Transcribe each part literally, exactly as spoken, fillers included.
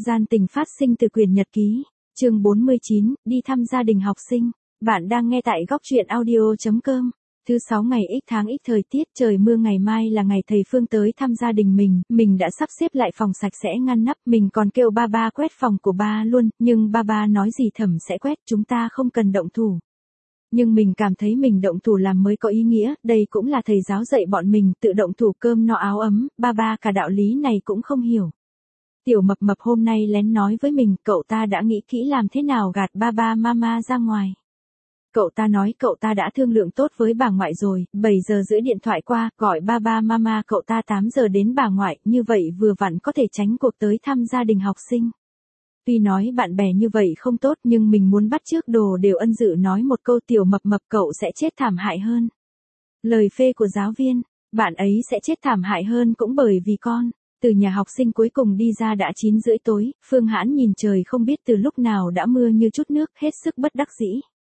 Gian tình phát sinh từ quyển nhật ký. Chương bốn mươi chín, đi thăm gia đình học sinh. Bạn đang nghe tại góc truyện audio chấm com. Thứ sáu ngày X tháng X thời tiết trời mưa, ngày mai là ngày thầy Phương tới thăm gia đình mình, mình đã sắp xếp lại phòng sạch sẽ ngăn nắp, mình còn kêu ba ba quét phòng của ba luôn, nhưng ba ba nói gì Thẩm sẽ quét, chúng ta không cần động thủ. Nhưng mình cảm thấy mình động thủ làm mới có ý nghĩa, đây cũng là thầy giáo dạy bọn mình, tự động thủ cơm no áo ấm, ba ba cả đạo lý này cũng không hiểu. Tiểu mập mập hôm nay lén nói với mình, cậu ta đã nghĩ kỹ làm thế nào gạt ba ba mama ra ngoài. Cậu ta nói cậu ta đã thương lượng tốt với bà ngoại rồi, bảy giờ rưỡi điện thoại qua, gọi ba ba mama cậu ta tám giờ đến bà ngoại, như vậy vừa vặn có thể tránh cuộc tới thăm gia đình học sinh. Tuy nói bạn bè như vậy không tốt nhưng mình muốn bắt chước Đồ Đều Ân dự nói một câu, tiểu mập mập cậu sẽ chết thảm hại hơn. Lời phê của giáo viên, bạn ấy sẽ chết thảm hại hơn cũng bởi vì con. Từ nhà học sinh cuối cùng đi ra đã chín rưỡi tối, Phương Hãn nhìn trời không biết từ lúc nào đã mưa như chút nước, hết sức bất đắc dĩ.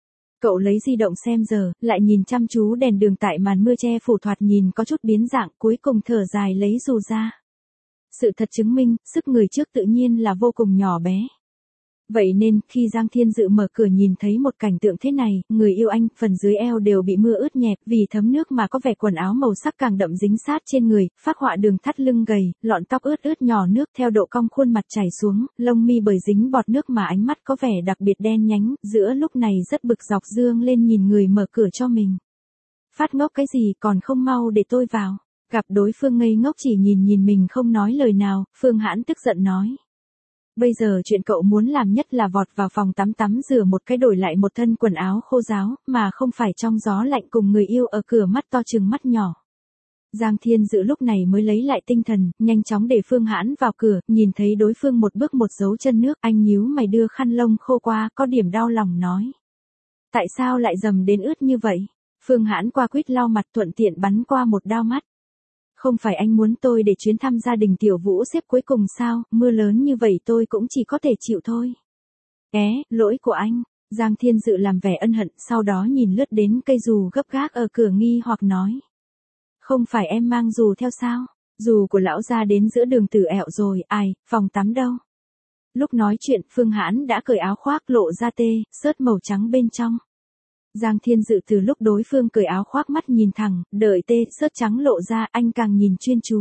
Cậu lấy di động xem giờ, lại nhìn chăm chú đèn đường tại màn mưa che phủ thoạt nhìn có chút biến dạng, cuối cùng thở dài lấy dù ra. Sự thật chứng minh, sức người trước tự nhiên là vô cùng nhỏ bé. Vậy nên, khi Giang Thiên Dự mở cửa nhìn thấy một cảnh tượng thế này, người yêu anh, phần dưới eo đều bị mưa ướt nhẹp, vì thấm nước mà có vẻ quần áo màu sắc càng đậm dính sát trên người, phác họa đường thắt lưng gầy, lọn tóc ướt ướt nhỏ nước theo độ cong khuôn mặt chảy xuống, lông mi bởi dính bọt nước mà ánh mắt có vẻ đặc biệt đen nhánh, giữa lúc này rất bực dọc dương lên nhìn người mở cửa cho mình. Phát ngốc cái gì còn không mau để tôi vào. Gặp đối phương ngây ngốc chỉ nhìn nhìn mình không nói lời nào, Phương Hãn tức giận nói. Bây giờ chuyện cậu muốn làm nhất là vọt vào phòng tắm tắm rửa một cái đổi lại một thân quần áo khô ráo, mà không phải trong gió lạnh cùng người yêu ở cửa mắt to trừng mắt nhỏ. Giang Thiên Dự lúc này mới lấy lại tinh thần, nhanh chóng để Phương Hãn vào cửa, nhìn thấy đối phương một bước một dấu chân nước, anh nhíu mày đưa khăn lông khô qua, có điểm đau lòng nói. Tại sao lại dầm đến ướt như vậy? Phương Hãn qua quýt lau mặt thuận tiện bắn qua một đao mắt. Không phải anh muốn tôi để chuyến thăm gia đình Tiểu Vũ xếp cuối cùng sao, mưa lớn như vậy tôi cũng chỉ có thể chịu thôi. É, lỗi của anh. Giang Thiên Dự làm vẻ ân hận, sau đó nhìn lướt đến cây dù gấp gác ở cửa nghi hoặc nói. Không phải em mang dù theo sao? Dù của lão ra đến giữa đường Tử Ẹo rồi, ai, phòng tắm đâu? Lúc nói chuyện, Phương Hãn đã cởi áo khoác lộ ra tê, sớt màu trắng bên trong. Giang Thiên Dự từ lúc đối phương cởi áo khoác mắt nhìn thẳng, đợi tê, sớt trắng lộ ra, anh càng nhìn chuyên chú.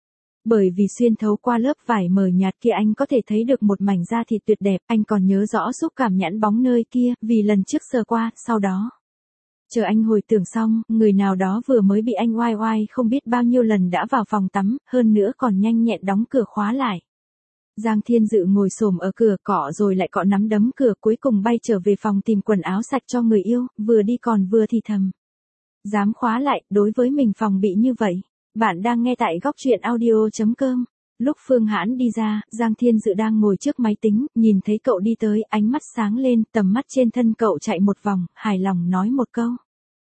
Bởi vì xuyên thấu qua lớp vải mờ nhạt kia anh có thể thấy được một mảnh da thịt tuyệt đẹp, anh còn nhớ rõ xúc cảm nhẵn bóng nơi kia, vì lần trước sờ qua, sau đó. Chờ anh hồi tưởng xong, người nào đó vừa mới bị anh oai oai không biết bao nhiêu lần đã vào phòng tắm, hơn nữa còn nhanh nhẹn đóng cửa khóa lại. Giang Thiên Dự ngồi xổm ở cửa cọ rồi lại cọ nắm đấm cửa, cuối cùng bay trở về phòng tìm quần áo sạch cho người yêu, vừa đi còn vừa thì thầm. Dám khóa lại, đối với mình phòng bị như vậy. Bạn đang nghe tại góc truyện audio chấm com. Lúc Phương Hãn đi ra, Giang Thiên Dự đang ngồi trước máy tính, nhìn thấy cậu đi tới, ánh mắt sáng lên, tầm mắt trên thân cậu chạy một vòng, hài lòng nói một câu.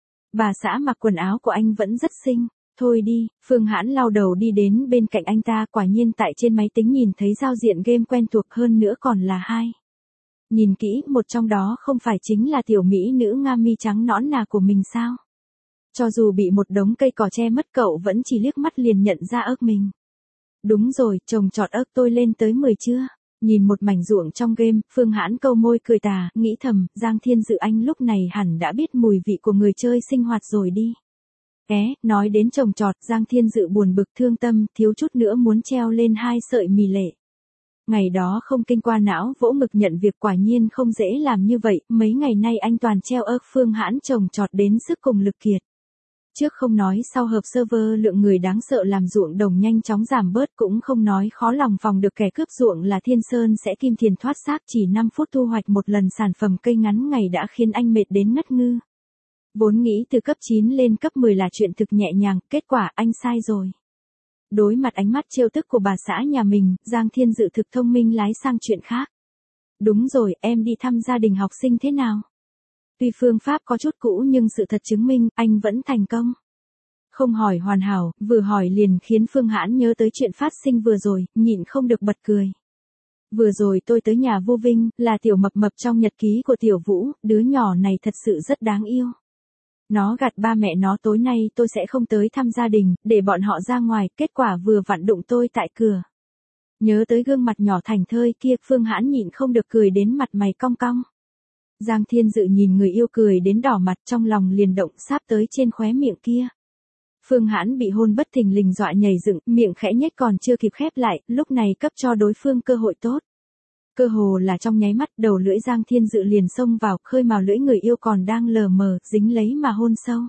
Bà xã mặc quần áo của anh vẫn rất xinh. Thôi đi, Phương Hãn lau đầu đi đến bên cạnh anh ta, quả nhiên tại trên máy tính nhìn thấy giao diện game quen thuộc hơn nữa còn là hai. Nhìn kỹ, một trong đó không phải chính là tiểu mỹ nữ nga mi trắng nõn nà của mình sao? Cho dù bị một đống cây cỏ che mất cậu vẫn chỉ liếc mắt liền nhận ra ớt mình. Đúng rồi, trồng trọt ớt tôi lên tới mười chưa? Nhìn một mảnh ruộng trong game, Phương Hãn câu môi cười tà, nghĩ thầm, Giang Thiên Dự anh lúc này hẳn đã biết mùi vị của người chơi sinh hoạt rồi đi. É, nói đến trồng trọt, Giang Thiên Dự buồn bực thương tâm, thiếu chút nữa muốn treo lên hai sợi mì lệ. Ngày đó không kinh qua não, vỗ ngực nhận việc, quả nhiên không dễ làm như vậy, mấy ngày nay anh toàn treo ớt. Phương Hãn trồng trọt đến sức cùng lực kiệt. Trước không nói sau hợp server lượng người đáng sợ làm ruộng đồng nhanh chóng giảm bớt, cũng không nói khó lòng phòng được kẻ cướp ruộng là Thiên Sơn sẽ kim tiền thoát xác, chỉ năm phút thu hoạch một lần sản phẩm cây ngắn ngày đã khiến anh mệt đến ngất ngư. Vốn nghĩ từ cấp chín lên cấp mười là chuyện thực nhẹ nhàng, kết quả anh sai rồi. Đối mặt ánh mắt trêu tức của bà xã nhà mình, Giang Thiên Dự thực thông minh lái sang chuyện khác. Đúng rồi, em đi thăm gia đình học sinh thế nào? Tuy phương pháp có chút cũ nhưng sự thật chứng minh, anh vẫn thành công. Không hỏi hoàn hảo, vừa hỏi liền khiến Phương Hãn nhớ tới chuyện phát sinh vừa rồi, nhịn không được bật cười. Vừa rồi tôi tới nhà Vô Vinh, là tiểu mập mập trong nhật ký của Tiểu Vũ, đứa nhỏ này thật sự rất đáng yêu. Nó gạt ba mẹ nó tối nay tôi sẽ không tới thăm gia đình, để bọn họ ra ngoài, kết quả vừa vặn đụng tôi tại cửa. Nhớ tới gương mặt nhỏ thảnh thơi kia, Phương Hãn nhịn không được cười đến mặt mày cong cong. Giang Thiên Dự nhìn người yêu cười đến đỏ mặt, trong lòng liền động sáp tới trên khóe miệng kia. Phương Hãn bị hôn bất thình lình dọa nhảy dựng, miệng khẽ nhếch còn chưa kịp khép lại, lúc này cấp cho đối phương cơ hội tốt. Cơ hồ là trong nháy mắt, đầu lưỡi Giang Thiên Dự liền xông vào, khơi mào lưỡi người yêu còn đang lờ mờ, dính lấy mà hôn sâu.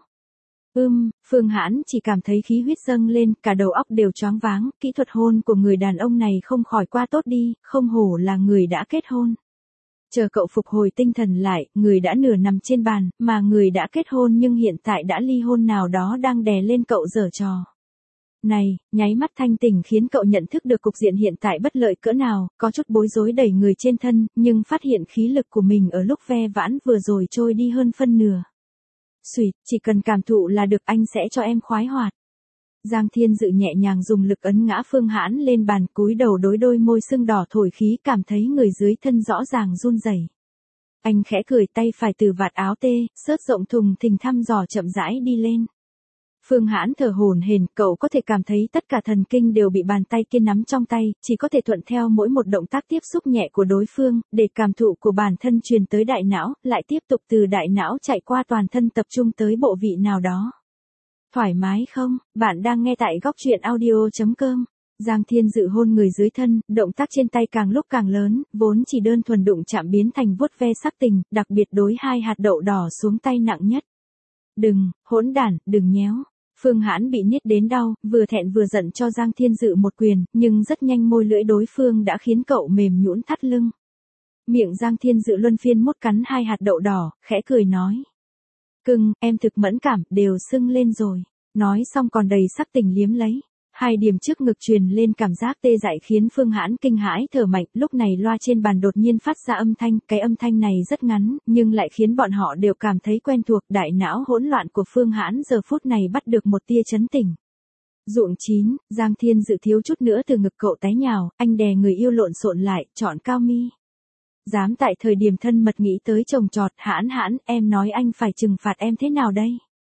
Ưm, Phương Hãn chỉ cảm thấy khí huyết dâng lên, cả đầu óc đều choáng váng, kỹ thuật hôn của người đàn ông này không khỏi qua tốt đi, không hổ là người đã kết hôn. Chờ cậu phục hồi tinh thần lại, người đã nửa nằm trên bàn, mà người đã kết hôn nhưng hiện tại đã ly hôn nào đó đang đè lên cậu giở trò. Này, nháy mắt thanh tỉnh khiến cậu nhận thức được cục diện hiện tại bất lợi cỡ nào, có chút bối rối đẩy người trên thân, nhưng phát hiện khí lực của mình ở lúc ve vãn vừa rồi trôi đi hơn phân nửa. Xùi, chỉ cần cảm thụ là được, anh sẽ cho em khoái hoạt. Giang Thiên Dự nhẹ nhàng dùng lực ấn ngã Phương Hãn lên bàn, cúi đầu đối đôi môi sưng đỏ thổi khí, cảm thấy người dưới thân rõ ràng run rẩy. Anh khẽ cười, tay phải từ vạt áo tê, xớt rộng thùng thình thăm dò chậm rãi đi lên. Phương Hãn thở hổn hển, cậu có thể cảm thấy tất cả thần kinh đều bị bàn tay kia nắm trong tay, chỉ có thể thuận theo mỗi một động tác tiếp xúc nhẹ của đối phương, để cảm thụ của bản thân truyền tới đại não, lại tiếp tục từ đại não chạy qua toàn thân tập trung tới bộ vị nào đó. Thoải mái không? Bạn đang nghe tại góc truyện audio chấm com. Giang Thiên Dự hôn người dưới thân, động tác trên tay càng lúc càng lớn, vốn chỉ đơn thuần đụng chạm biến thành vuốt ve sắc tình, đặc biệt đối hai hạt đậu đỏ xuống tay nặng nhất. Đừng, hỗn đản, đừng nhéo. Phương Hãn bị niết đến đau, vừa thẹn vừa giận cho Giang Thiên Dự một quyền, nhưng rất nhanh môi lưỡi đối phương đã khiến cậu mềm nhũn thắt lưng. Miệng Giang Thiên Dự luân phiên mút cắn hai hạt đậu đỏ, khẽ cười nói. Cưng, em thực mẫn cảm, đều sưng lên rồi. Nói xong còn đầy sắc tình liếm lấy. Hai điểm trước ngực truyền lên cảm giác tê dại khiến Phương Hãn kinh hãi thở mạnh, lúc này loa trên bàn đột nhiên phát ra âm thanh, cái âm thanh này rất ngắn, nhưng lại khiến bọn họ đều cảm thấy quen thuộc, đại não hỗn loạn của Phương Hãn giờ phút này bắt được một tia chấn tỉnh. Ruộng chín, Giang Thiên Dự thiếu chút nữa từ ngực cậu té nhào, anh đè người yêu lộn xộn lại, chọn cao mi. Dám tại thời điểm thân mật nghĩ tới chồng chọt, Hãn Hãn, em nói anh phải trừng phạt em thế nào đây?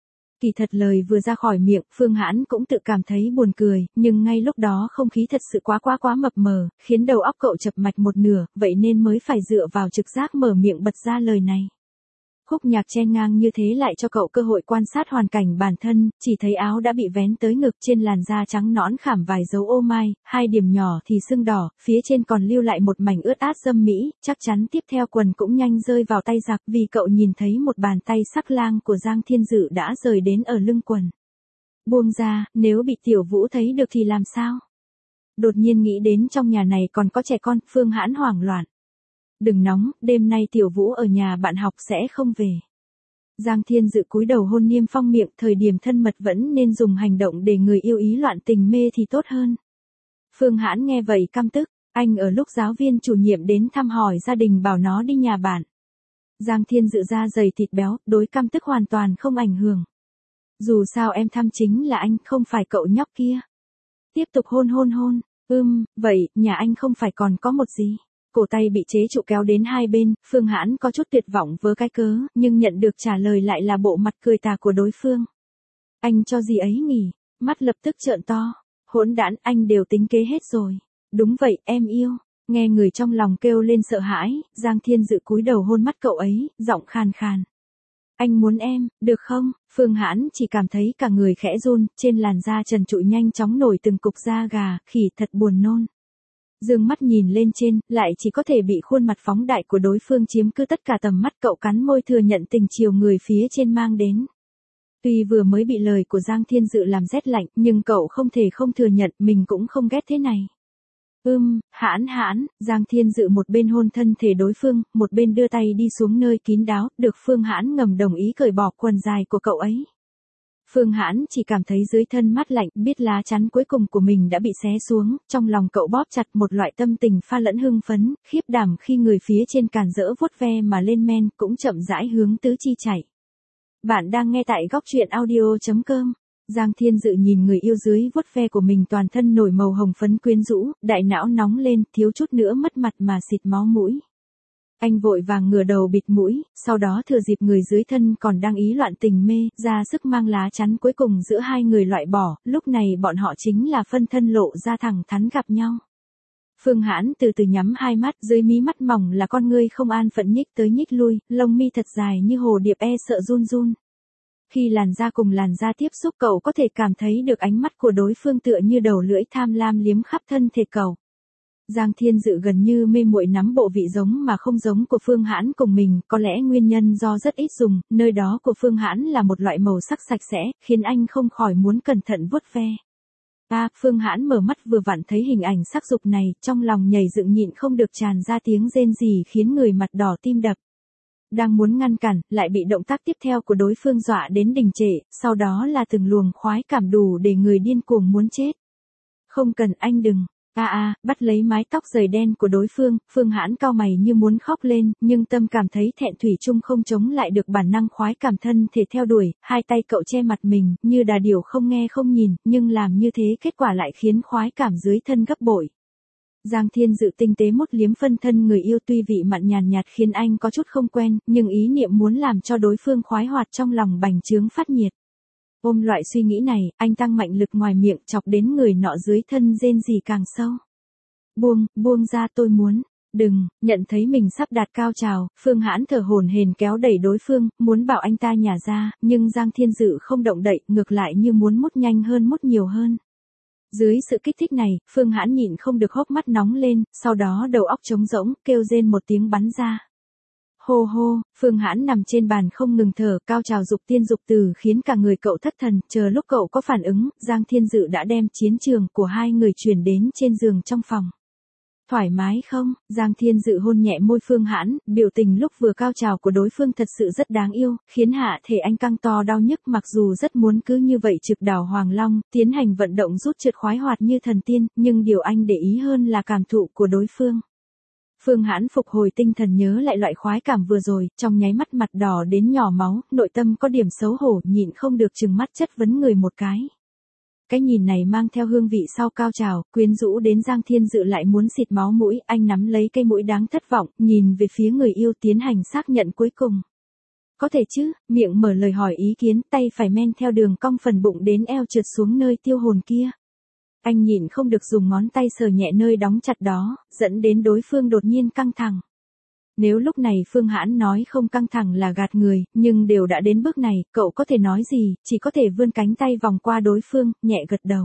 Kỳ thật lời vừa ra khỏi miệng, Phương Hãn cũng tự cảm thấy buồn cười, nhưng ngay lúc đó không khí thật sự quá quá quá mập mờ, khiến đầu óc cậu chập mạch một nửa, vậy nên mới phải dựa vào trực giác mở miệng bật ra lời này. Khúc nhạc chen ngang như thế lại cho cậu cơ hội quan sát hoàn cảnh bản thân, chỉ thấy áo đã bị vén tới ngực, trên làn da trắng nõn khảm vài dấu ô mai, hai điểm nhỏ thì sưng đỏ, phía trên còn lưu lại một mảnh ướt át dâm mỹ, chắc chắn tiếp theo quần cũng nhanh rơi vào tay giặc, vì cậu nhìn thấy một bàn tay sắc lang của Giang Thiên Dự đã rời đến ở lưng quần. Buông ra, nếu bị Tiểu Vũ thấy được thì làm sao? Đột nhiên nghĩ đến trong nhà này còn có trẻ con, Phương Hãn hoảng loạn. Đừng nóng, đêm nay Tiểu Vũ ở nhà bạn học sẽ không về. Giang Thiên Dự cúi đầu hôn Niêm Phong miệng, thời điểm thân mật vẫn nên dùng hành động để người yêu ý loạn tình mê thì tốt hơn. Phương Hãn nghe vậy căm tức, anh ở lúc giáo viên chủ nhiệm đến thăm hỏi gia đình bảo nó đi nhà bạn. Giang Thiên Dự da dày thịt béo, đối căm tức hoàn toàn không ảnh hưởng. Dù sao em thăm chính là anh, không phải cậu nhóc kia. Tiếp tục hôn hôn hôn, ưm, vậy, nhà anh không phải còn có một gì. Cổ tay bị chế trụ kéo đến hai bên, Phương Hãn có chút tuyệt vọng với cái cớ, nhưng nhận được trả lời lại là bộ mặt cười tà của đối phương. Anh cho gì ấy nghỉ, mắt lập tức trợn to. Hỗn đản, anh đều tính kế hết rồi. Đúng vậy, em yêu. Nghe người trong lòng kêu lên sợ hãi, Giang Thiên Dự cúi đầu hôn mắt cậu ấy, giọng khàn khàn. Anh muốn em, được không? Phương Hãn chỉ cảm thấy cả người khẽ run, trên làn da trần trụi nhanh chóng nổi từng cục da gà, khỉ thật buồn nôn. Dương mắt nhìn lên trên, lại chỉ có thể bị khuôn mặt phóng đại của đối phương chiếm cứ tất cả tầm mắt, cậu cắn môi thừa nhận tình chiều người phía trên mang đến. Tuy vừa mới bị lời của Giang Thiên Dự làm rét lạnh, nhưng cậu không thể không thừa nhận mình cũng không ghét thế này. Ưm, Hãn Hãn, Giang Thiên Dự một bên hôn thân thể đối phương, một bên đưa tay đi xuống nơi kín đáo, được Phương Hãn ngầm đồng ý cởi bỏ quần dài của cậu ấy. Phương Hãn chỉ cảm thấy dưới thân mát lạnh, biết lá chắn cuối cùng của mình đã bị xé xuống, trong lòng cậu bóp chặt một loại tâm tình pha lẫn hưng phấn, khiếp đảm khi người phía trên càn rỡ vuốt ve mà lên men, cũng chậm rãi hướng tứ chi chạy. Bạn đang nghe tại góc truyện audio chấm com. Giang Thiên Dự nhìn người yêu dưới vuốt ve của mình toàn thân nổi màu hồng phấn quyến rũ, đại não nóng lên, thiếu chút nữa mất mặt mà xịt máu mũi. Anh vội vàng ngửa đầu bịt mũi, sau đó thừa dịp người dưới thân còn đang ý loạn tình mê, ra sức mang lá chắn cuối cùng giữa hai người loại bỏ, lúc này bọn họ chính là phân thân lộ ra thẳng thắn gặp nhau. Phương Hãn từ từ nhắm hai mắt, dưới mí mắt mỏng là con ngươi không an phận nhích tới nhích lui, lông mi thật dài như hồ điệp e sợ run run. Khi làn da cùng làn da tiếp xúc cậu có thể cảm thấy được ánh mắt của đối phương tựa như đầu lưỡi tham lam liếm khắp thân thể cậu. Giang Thiên Dự gần như mê muội nắm bộ vị giống mà không giống của Phương Hãn cùng mình, có lẽ nguyên nhân do rất ít dùng, nơi đó của Phương Hãn là một loại màu sắc sạch sẽ, khiến anh không khỏi muốn cẩn thận vuốt ve. À, Phương Hãn mở mắt vừa vặn thấy hình ảnh sắc dục này, trong lòng nhảy dựng nhịn không được tràn ra tiếng rên rỉ khiến người mặt đỏ tim đập. Đang muốn ngăn cản, lại bị động tác tiếp theo của đối phương dọa đến đình trệ, sau đó là từng luồng khoái cảm đủ để người điên cuồng muốn chết. Không cần, anh đừng. A a, à, bắt lấy mái tóc dày đen của đối phương, Phương Hãn cau mày như muốn khóc lên, nhưng tâm cảm thấy thẹn thủy chung không chống lại được bản năng khoái cảm thân thể theo đuổi, hai tay cậu che mặt mình, như đà điểu không nghe không nhìn, nhưng làm như thế kết quả lại khiến khoái cảm dưới thân gấp bội. Giang Thiên Dự tinh tế mút liếm phân thân người yêu tuy vị mặn nhàn nhạt khiến anh có chút không quen, nhưng ý niệm muốn làm cho đối phương khoái hoạt trong lòng bành trướng phát nhiệt. Ôm loại suy nghĩ này, anh tăng mạnh lực ngoài miệng chọc đến người nọ dưới thân rên rỉ càng sâu. Buông, buông ra tôi muốn. Đừng, nhận thấy mình sắp đạt cao trào, Phương Hãn thở hổn hển kéo đẩy đối phương, muốn bảo anh ta nhả ra, nhưng Giang Thiên Dự không động đậy, ngược lại như muốn mút nhanh hơn mút nhiều hơn. Dưới sự kích thích này, Phương Hãn nhịn không được hốc mắt nóng lên, sau đó đầu óc trống rỗng, kêu rên một tiếng bắn ra. Hô hô, Phương Hãn nằm trên bàn không ngừng thở, cao trào dục tiên dục tử khiến cả người cậu thất thần, chờ lúc cậu có phản ứng, Giang Thiên Dự đã đem chiến trường của hai người chuyển đến trên giường trong phòng. Thoải mái không? Giang Thiên Dự hôn nhẹ môi Phương Hãn, biểu tình lúc vừa cao trào của đối phương thật sự rất đáng yêu, khiến hạ thể anh căng to đau nhức mặc dù rất muốn cứ như vậy trực đảo Hoàng Long, tiến hành vận động rút trượt khoái hoạt như thần tiên, nhưng điều anh để ý hơn là cảm thụ của đối phương. Phương Hãn phục hồi tinh thần nhớ lại loại khoái cảm vừa rồi, trong nháy mắt mặt đỏ đến nhỏ máu, nội tâm có điểm xấu hổ, nhịn không được trừng mắt chất vấn người một cái. Cái nhìn này mang theo hương vị sau cao trào, quyến rũ đến Giang Thiên Dự lại muốn xịt máu mũi, anh nắm lấy cây mũi đáng thất vọng, nhìn về phía người yêu tiến hành xác nhận cuối cùng. Có thể chứ, miệng mở lời hỏi ý kiến, tay phải men theo đường cong phần bụng đến eo trượt xuống nơi tiêu hồn kia. Anh nhịn không được dùng ngón tay sờ nhẹ nơi đóng chặt đó, dẫn đến đối phương đột nhiên căng thẳng. Nếu lúc này Phương Hãn nói không căng thẳng là gạt người, nhưng đều đã đến bước này, cậu có thể nói gì, chỉ có thể vươn cánh tay vòng qua đối phương, nhẹ gật đầu.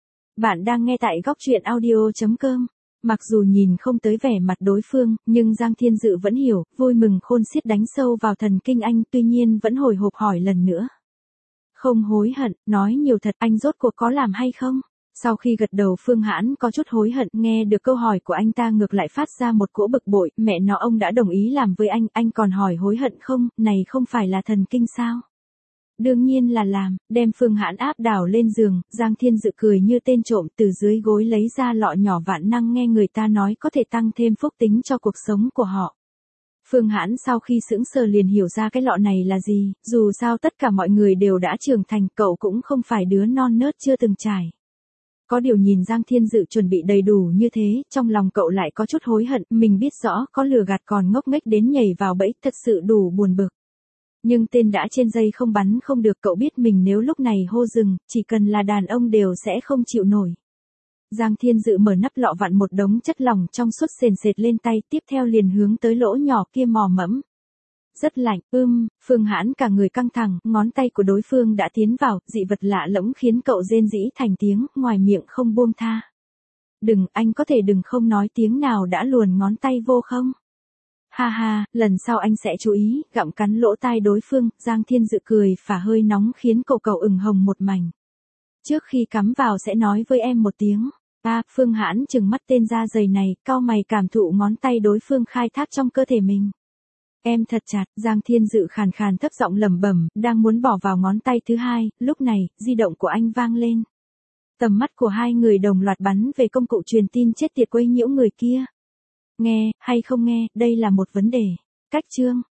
Bạn đang nghe tại góc truyện audio chấm com. Mặc dù nhìn không tới vẻ mặt đối phương, nhưng Giang Thiên Dự vẫn hiểu, vui mừng khôn xiết đánh sâu vào thần kinh anh, tuy nhiên vẫn hồi hộp hỏi lần nữa. Không hối hận, nói nhiều thật, anh rốt cuộc có làm hay không? Sau khi gật đầu Phương Hãn có chút hối hận, nghe được câu hỏi của anh ta ngược lại phát ra một cỗ bực bội, mẹ nó ông đã đồng ý làm với anh, anh còn hỏi hối hận không, này không phải là thần kinh sao? Đương nhiên là làm, đem Phương Hãn áp đảo lên giường, Giang Thiên Dự cười như tên trộm từ dưới gối lấy ra lọ nhỏ vạn năng nghe người ta nói có thể tăng thêm phúc tính cho cuộc sống của họ. Phương Hãn sau khi sững sờ liền hiểu ra cái lọ này là gì, dù sao tất cả mọi người đều đã trưởng thành, cậu cũng không phải đứa non nớt chưa từng trải. Có điều nhìn Giang Thiên Dự chuẩn bị đầy đủ như thế, trong lòng cậu lại có chút hối hận, mình biết rõ có lừa gạt còn ngốc nghếch đến nhảy vào bẫy, thật sự đủ buồn bực. Nhưng tên đã trên dây không bắn không được, cậu biết mình nếu lúc này hô dừng, chỉ cần là đàn ông đều sẽ không chịu nổi. Giang Thiên Dự mở nắp lọ vặn một đống chất lỏng trong suốt sền sệt lên tay, tiếp theo liền hướng tới lỗ nhỏ kia mò mẫm. Rất lạnh, ưm, Phương Hãn cả người căng thẳng, ngón tay của đối phương đã tiến vào, dị vật lạ lẫm khiến cậu rên rỉ thành tiếng, ngoài miệng không buông tha. Đừng, anh có thể đừng không nói tiếng nào đã luồn ngón tay vô không? Ha ha, lần sau anh sẽ chú ý, gặm cắn lỗ tai đối phương, Giang Thiên Dự cười phả hơi nóng khiến cậu cậu ửng hồng một mảnh. Trước khi cắm vào sẽ nói với em một tiếng. À, Phương Hãn trừng mắt tên da dày này, cau mày cảm thụ ngón tay đối phương khai thác trong cơ thể mình. Em thật chặt, Giang Thiên Dự khàn khàn thấp giọng lẩm bẩm, đang muốn bỏ vào ngón tay thứ hai, lúc này, di động của anh vang lên. Tầm mắt của hai người đồng loạt bắn về công cụ truyền tin chết tiệt quấy nhiễu người kia. Nghe, hay không nghe, đây là một vấn đề. Cách chương.